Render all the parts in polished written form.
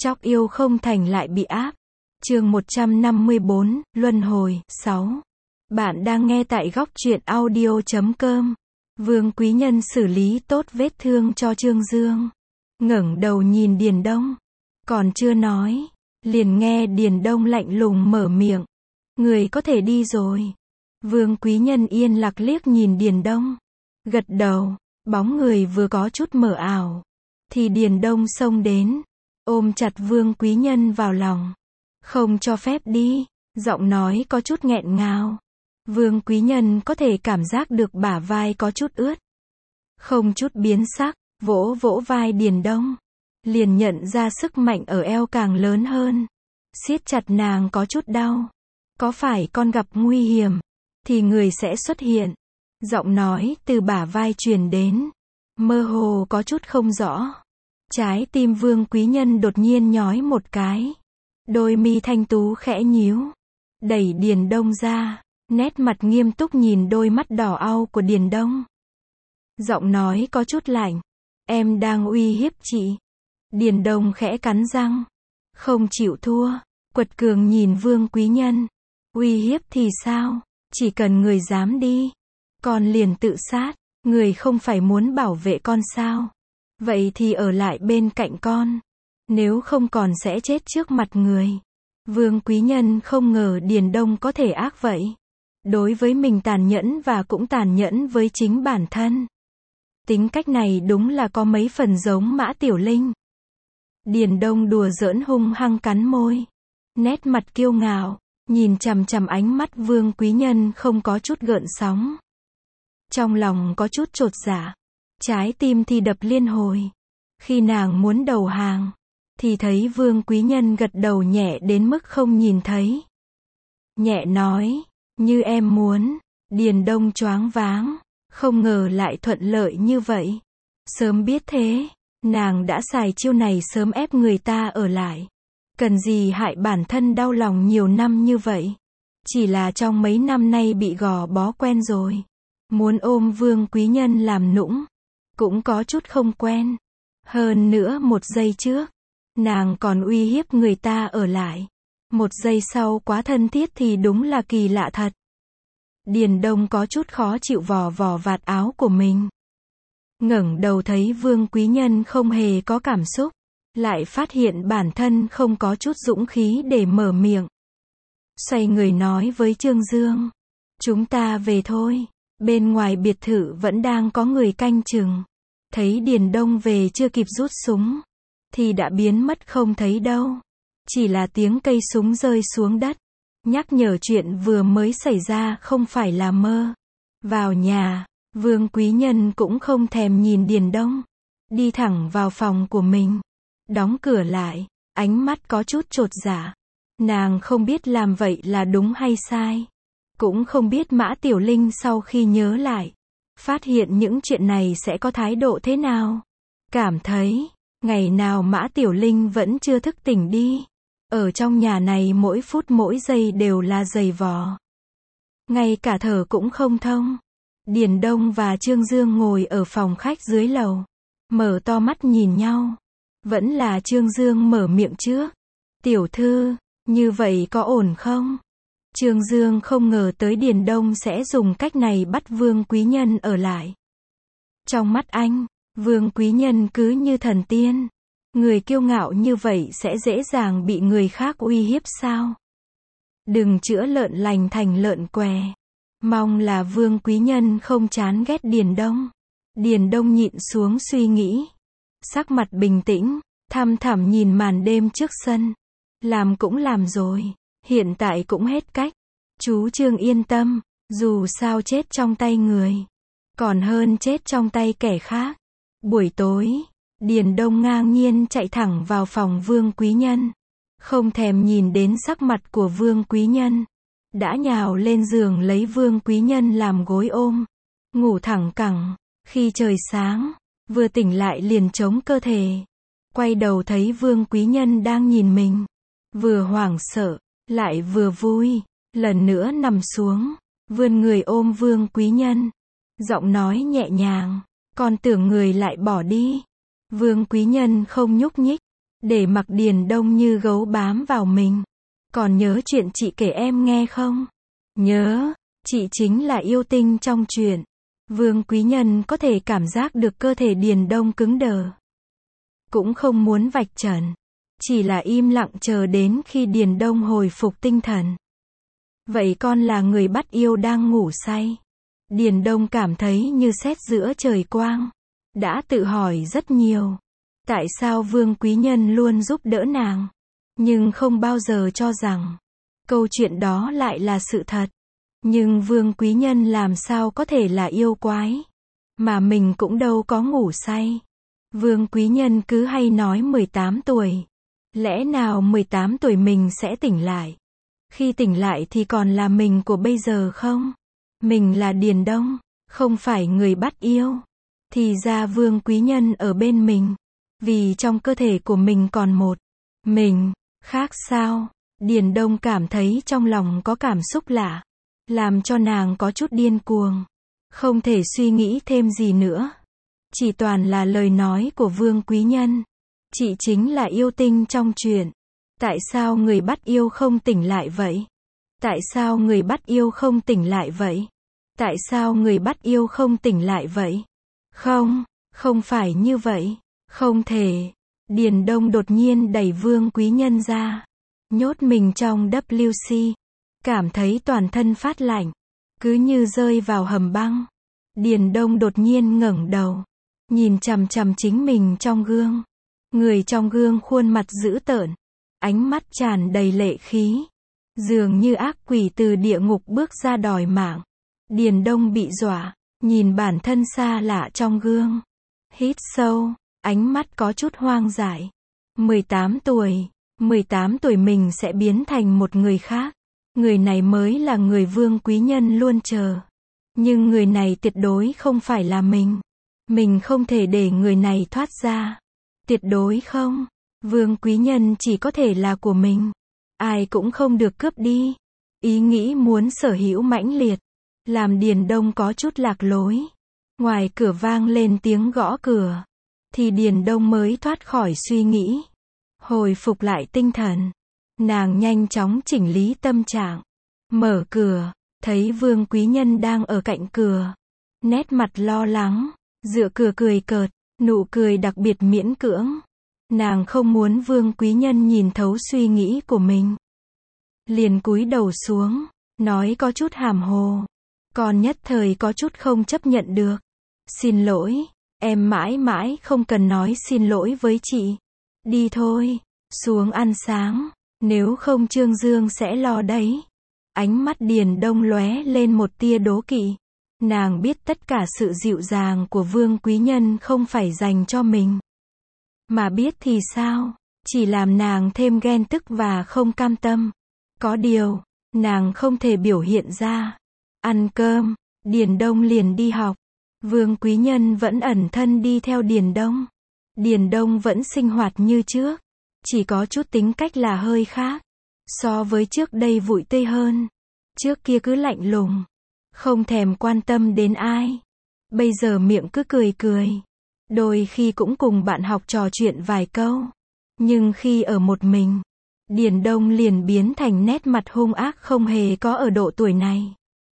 Chóc yêu không thành lại bị áp. Chương 154, Luân hồi, 6. Bạn đang nghe tại góc truyện audio.com. Vương Quý Nhân xử lý tốt vết thương cho Trương Dương. Ngẩng đầu nhìn Điền Đông. Còn chưa nói, liền nghe Điền Đông lạnh lùng mở miệng. Người có thể đi rồi. Vương Quý Nhân yên lặng liếc nhìn Điền Đông. Gật đầu, bóng người vừa có chút mờ ảo. Thì Điền Đông xông đến, ôm chặt Vương Quý Nhân vào lòng. Không cho phép đi, giọng nói có chút nghẹn ngào. Vương Quý Nhân có thể cảm giác được bả vai có chút ướt. Không chút biến sắc, vỗ vỗ vai Điền Đông. Liền nhận ra sức mạnh ở eo càng lớn hơn. Siết chặt nàng có chút đau. Có phải con gặp nguy hiểm, thì người sẽ xuất hiện. Giọng nói từ bả vai truyền đến. Mơ hồ có chút không rõ. Trái tim Vương Quý Nhân đột nhiên nhói một cái. Đôi mi thanh tú khẽ nhíu. Đẩy Điền Đông ra. Nét mặt nghiêm túc nhìn đôi mắt đỏ au của Điền Đông. Giọng nói có chút lạnh. Em đang uy hiếp chị. Điền Đông khẽ cắn răng. Không chịu thua. Quật cường nhìn Vương Quý Nhân. Uy hiếp thì sao? Chỉ cần người dám đi, con liền tự sát. Người không phải muốn bảo vệ con sao? Vậy thì ở lại bên cạnh con. Nếu không còn sẽ chết trước mặt người. Vương Quý Nhân không ngờ Điền Đông có thể ác vậy. Đối với mình tàn nhẫn và cũng tàn nhẫn với chính bản thân. Tính cách này đúng là có mấy phần giống Mã Tiểu Linh. Điền Đông đùa giỡn hung hăng cắn môi. Nét mặt kiêu ngạo, nhìn chằm chằm ánh mắt Vương Quý Nhân không có chút gợn sóng. Trong lòng có chút chột dạ. Trái tim thì đập liên hồi. Khi nàng muốn đầu hàng, thì thấy Vương Quý Nhân gật đầu nhẹ đến mức không nhìn thấy. Nhẹ nói, như em muốn. Điền Đông choáng váng, không ngờ lại thuận lợi như vậy. Sớm biết thế, nàng đã xài chiêu này sớm ép người ta ở lại. Cần gì hại bản thân đau lòng nhiều năm như vậy. Chỉ là trong mấy năm nay bị gò bó quen rồi. Muốn ôm Vương Quý Nhân làm nũng, cũng có chút không quen. Hơn nữa một giây trước, nàng còn uy hiếp người ta ở lại. Một giây sau quá thân thiết thì đúng là kỳ lạ thật. Điền Đông có chút khó chịu vò vò vạt áo của mình. Ngẩng đầu thấy Vương Quý Nhân không hề có cảm xúc. Lại phát hiện bản thân không có chút dũng khí để mở miệng. Xoay người nói với Trương Dương. Chúng ta về thôi. Bên ngoài biệt thự vẫn đang có người canh chừng. Thấy Điền Đông về chưa kịp rút súng, thì đã biến mất không thấy đâu. Chỉ là tiếng cây súng rơi xuống đất. Nhắc nhở chuyện vừa mới xảy ra không phải là mơ. Vào nhà, Vương Quý Nhân cũng không thèm nhìn Điền Đông. Đi thẳng vào phòng của mình. Đóng cửa lại, ánh mắt có chút chột dạ. Nàng không biết làm vậy là đúng hay sai. Cũng không biết Mã Tiểu Linh sau khi nhớ lại, phát hiện những chuyện này sẽ có thái độ thế nào. Cảm thấy, ngày nào Mã Tiểu Linh vẫn chưa thức tỉnh đi. Ở trong nhà này mỗi phút mỗi giây đều là giày vò. Ngay cả thở cũng không thông. Điền Đông và Trương Dương ngồi ở phòng khách dưới lầu. Mở to mắt nhìn nhau. Vẫn là Trương Dương mở miệng trước. Tiểu thư, như vậy có ổn không? Trương Dương không ngờ tới Điền Đông sẽ dùng cách này bắt Vương Quý Nhân ở lại. Trong mắt anh, Vương Quý Nhân cứ như thần tiên. Người kiêu ngạo như vậy sẽ dễ dàng bị người khác uy hiếp sao? Đừng chữa lợn lành thành lợn què. Mong là Vương Quý Nhân không chán ghét Điền Đông. Điền Đông nhịn xuống suy nghĩ. Sắc mặt bình tĩnh, thăm thẳm nhìn màn đêm trước sân. Làm cũng làm rồi, hiện tại cũng hết cách. Chú Trương yên tâm, dù sao chết trong tay người, còn hơn chết trong tay kẻ khác. Buổi tối, Điền Đông ngang nhiên chạy thẳng vào phòng Vương Quý Nhân. Không thèm nhìn đến sắc mặt của Vương Quý Nhân. Đã nhào lên giường lấy Vương Quý Nhân làm gối ôm. Ngủ thẳng cẳng, khi trời sáng. Vừa tỉnh lại liền chống cơ thể. Quay đầu thấy Vương Quý Nhân đang nhìn mình. Vừa hoảng sợ, lại vừa vui. Lần nữa nằm xuống, vươn người ôm Vương Quý Nhân. Giọng nói nhẹ nhàng. Con tưởng người lại bỏ đi. Vương Quý Nhân không nhúc nhích. để mặc Điền Đông như gấu bám vào mình. Còn nhớ chuyện chị kể em nghe không? Nhớ, chị chính là yêu tinh trong chuyện. Vương Quý Nhân có thể cảm giác được cơ thể Điền Đông cứng đờ. Cũng không muốn vạch trần. Chỉ là im lặng chờ đến khi Điền Đông hồi phục tinh thần. Vậy con là người bắt yêu đang ngủ say. Điền Đông cảm thấy như sét giữa trời quang. Đã tự hỏi rất nhiều. Tại sao Vương Quý Nhân luôn giúp đỡ nàng? Nhưng không bao giờ cho rằng câu chuyện đó lại là sự thật. Nhưng Vương Quý Nhân làm sao có thể là yêu quái? Mà mình cũng đâu có ngủ say. Vương Quý Nhân cứ hay nói 18 tuổi. Lẽ nào 18 tuổi mình sẽ tỉnh lại? Khi tỉnh lại thì còn là mình của bây giờ không? Mình là Điền Đông, không phải người bắt yêu. Thì ra Vương Quý Nhân ở bên mình. Vì trong cơ thể của mình còn một mình. Khác sao? Điền Đông cảm thấy trong lòng có cảm xúc lạ. Làm cho nàng có chút điên cuồng. Không thể suy nghĩ thêm gì nữa. Chỉ toàn là lời nói của Vương Quý Nhân. Chị chính là yêu tinh trong chuyện. Tại sao người bắt yêu không tỉnh lại vậy? Tại sao người bắt yêu không tỉnh lại vậy? Tại sao người bắt yêu không tỉnh lại vậy? Không, không phải như vậy. Không thể. Điền Đông đột nhiên đẩy Vương Quý Nhân ra. Nhốt mình trong WC. Cảm thấy toàn thân phát lạnh. Cứ như rơi vào hầm băng. Điền Đông đột nhiên ngẩng đầu. Nhìn chằm chằm chính mình trong gương. Người trong gương khuôn mặt dữ tợn. Ánh mắt tràn đầy lệ khí. Dường như ác quỷ từ địa ngục bước ra đòi mạng. Điền Đông bị dọa. Nhìn bản thân xa lạ trong gương. Hít sâu. Ánh mắt có chút hoang dại. 18 tuổi. 18 tuổi mình sẽ biến thành một người khác. Người này mới là người Vương Quý Nhân luôn chờ. Nhưng người này tuyệt đối không phải là mình. Mình không thể để người này thoát ra. Tuyệt đối không. Vương Quý Nhân chỉ có thể là của mình. Ai cũng không được cướp đi. Ý nghĩ muốn sở hữu mãnh liệt. Làm Điền Đông có chút lạc lối. Ngoài cửa vang lên tiếng gõ cửa. Thì Điền Đông mới thoát khỏi suy nghĩ. Hồi phục lại tinh thần. Nàng nhanh chóng chỉnh lý tâm trạng. Mở cửa. Thấy Vương Quý Nhân đang ở cạnh cửa. Nét mặt lo lắng. Dựa cửa cười cợt. Nụ cười đặc biệt miễn cưỡng. Nàng không muốn Vương Quý Nhân nhìn thấu suy nghĩ của mình. Liền cúi đầu xuống. Nói có chút hàm hồ. Còn nhất thời có chút không chấp nhận được. Xin lỗi. Em mãi mãi không cần nói xin lỗi với chị. Đi thôi. Xuống ăn sáng. Nếu không Trương Dương sẽ lo đấy. Ánh mắt Điền Đông lóe lên một tia đố kỵ. Nàng biết tất cả sự dịu dàng của Vương Quý Nhân không phải dành cho mình. Mà biết thì sao? Chỉ làm nàng thêm ghen tức và không cam tâm. Có điều, nàng không thể biểu hiện ra. Ăn cơm, Điền Đông liền đi học. Vương Quý Nhân vẫn ẩn thân đi theo Điền Đông. Điền Đông vẫn sinh hoạt như trước. Chỉ có chút tính cách là hơi khác. So với trước đây vui tươi hơn. Trước kia cứ lạnh lùng. Không thèm quan tâm đến ai. Bây giờ miệng cứ cười cười. Đôi khi cũng cùng bạn học trò chuyện vài câu. Nhưng khi ở một mình, Điền Đông liền biến thành nét mặt hung ác không hề có ở độ tuổi này.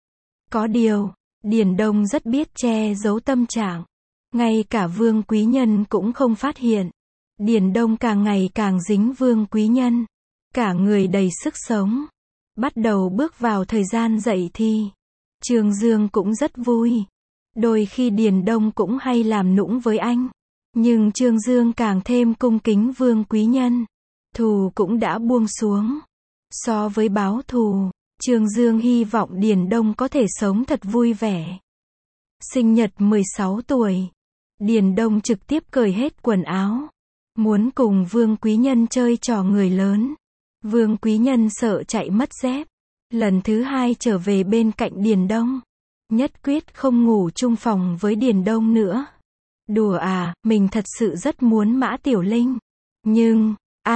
Có điều, Điền Đông rất biết che giấu tâm trạng. Ngay cả Vương Quý Nhân cũng không phát hiện. Điền Đông càng ngày càng dính Vương Quý Nhân. Cả người đầy sức sống. Bắt đầu bước vào thời gian dậy thì. Trương Dương cũng rất vui. Đôi khi Điền Đông cũng hay làm nũng với anh. Nhưng Trương Dương càng thêm cung kính Vương Quý Nhân. Thù cũng đã buông xuống. So với báo thù, Trương Dương hy vọng Điền Đông có thể sống thật vui vẻ. Sinh nhật 16 tuổi. Điền Đông trực tiếp cởi hết quần áo. Muốn cùng Vương Quý Nhân chơi trò người lớn. Vương Quý Nhân sợ chạy mất dép. Lần thứ hai trở về bên cạnh Điền Đông. Nhất quyết không ngủ chung phòng với Điền Đông nữa. Đùa à, mình thật sự rất muốn Mã Tiểu Linh. Nhưng,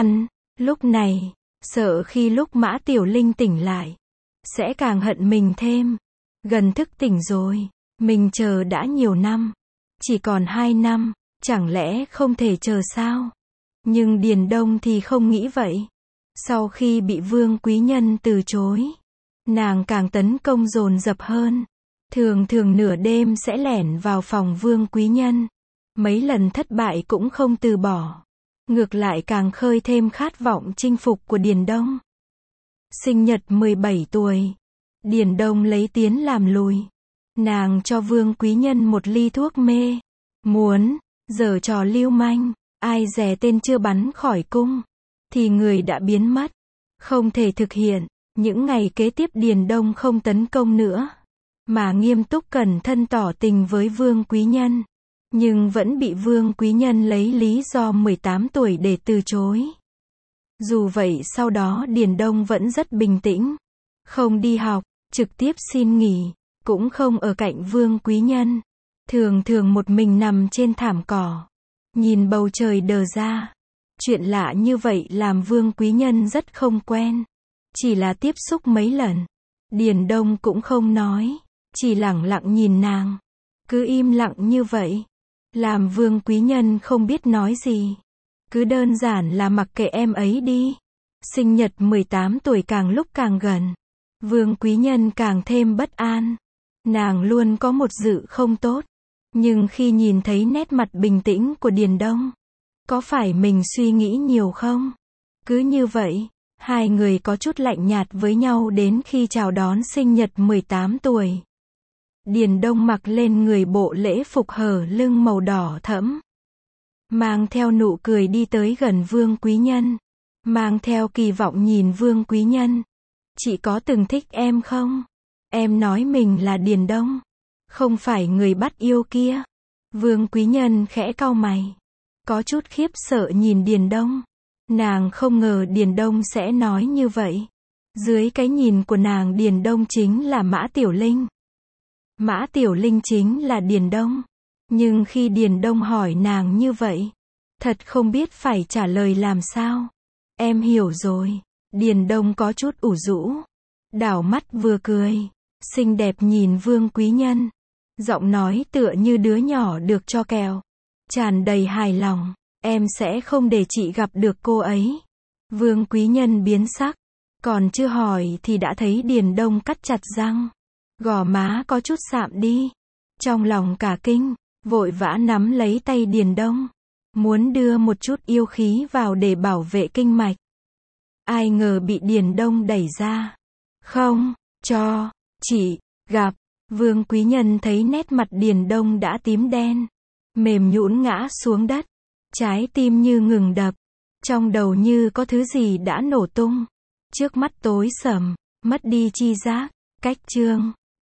lúc này, sợ khi lúc Mã Tiểu Linh tỉnh lại, sẽ càng hận mình thêm. Gần thức tỉnh rồi, mình chờ đã nhiều năm. Chỉ còn 2 năm, chẳng lẽ không thể chờ sao? Nhưng Điền Đông thì không nghĩ vậy. Sau khi bị Vương Quý Nhân từ chối, nàng càng tấn công dồn dập hơn. Thường thường nửa đêm sẽ lẻn vào phòng Vương Quý Nhân. Mấy lần thất bại cũng không từ bỏ. Ngược lại càng khơi thêm khát vọng chinh phục của Điền Đông. Sinh nhật 17 tuổi. Điền Đông lấy tiến làm lùi. Nàng cho Vương Quý Nhân một ly thuốc mê. Muốn giở trò lưu manh. Ai dè tên chưa bắn khỏi cung thì người đã biến mất. Không thể thực hiện. Những ngày kế tiếp Điền Đông không tấn công nữa, mà nghiêm túc cẩn thân tỏ tình với Vương Quý Nhân. Nhưng vẫn bị Vương Quý Nhân lấy lý do 18 tuổi để từ chối. Dù vậy sau đó Điền Đông vẫn rất bình tĩnh. Không đi học, trực tiếp xin nghỉ, cũng không ở cạnh Vương Quý Nhân. Thường thường một mình nằm trên thảm cỏ, nhìn bầu trời đờ ra. Chuyện lạ như vậy làm Vương Quý Nhân rất không quen. Chỉ là tiếp xúc mấy lần, Điền Đông cũng không nói, chỉ lẳng lặng nhìn nàng. Cứ im lặng như vậy, làm Vương Quý Nhân không biết nói gì. Cứ đơn giản là mặc kệ em ấy đi. Sinh nhật 18 tuổi càng lúc càng gần, Vương Quý Nhân càng thêm bất an. Nàng luôn có một dự không tốt. Nhưng khi nhìn thấy nét mặt bình tĩnh của Điền Đông, có phải mình suy nghĩ nhiều không? Cứ như vậy, hai người có chút lạnh nhạt với nhau đến khi chào đón sinh nhật 18 tuổi. Điền Đông mặc lên người bộ lễ phục hở lưng màu đỏ thẫm, mang theo nụ cười đi tới gần Vương Quý Nhân, mang theo kỳ vọng nhìn Vương Quý Nhân. Chị có từng thích em không? Em nói mình là Điền Đông, không phải người bắt yêu kia. Vương Quý Nhân khẽ cau mày, có chút khiếp sợ nhìn Điền Đông. Nàng không ngờ Điền Đông sẽ nói như vậy. Dưới cái nhìn của nàng Điền Đông chính là Mã Tiểu Linh. Mã Tiểu Linh chính là Điền Đông. Nhưng khi Điền Đông hỏi nàng như vậy, thật không biết phải trả lời làm sao. Em hiểu rồi. Điền Đông có chút ủ rũ, đảo mắt vừa cười, xinh đẹp nhìn Vương Quý Nhân. Giọng nói tựa như đứa nhỏ được cho kẹo, tràn đầy hài lòng. Em sẽ không để chị gặp được cô ấy. Vương Quý Nhân biến sắc, còn chưa hỏi thì đã thấy Điền Đông cắt chặt răng. Gò má có chút sạm đi. Trong lòng cả kinh, vội vã nắm lấy tay Điền Đông, muốn đưa một chút yêu khí vào để bảo vệ kinh mạch. Ai ngờ bị Điền Đông đẩy ra. Không, cho chị gặp. Vương Quý Nhân thấy nét mặt Điền Đông đã tím đen, mềm nhũn ngã xuống đất. Trái tim như ngừng đập, trong đầu như có thứ gì đã nổ tung. Trước mắt tối sầm, mất đi chi giác. Cách chương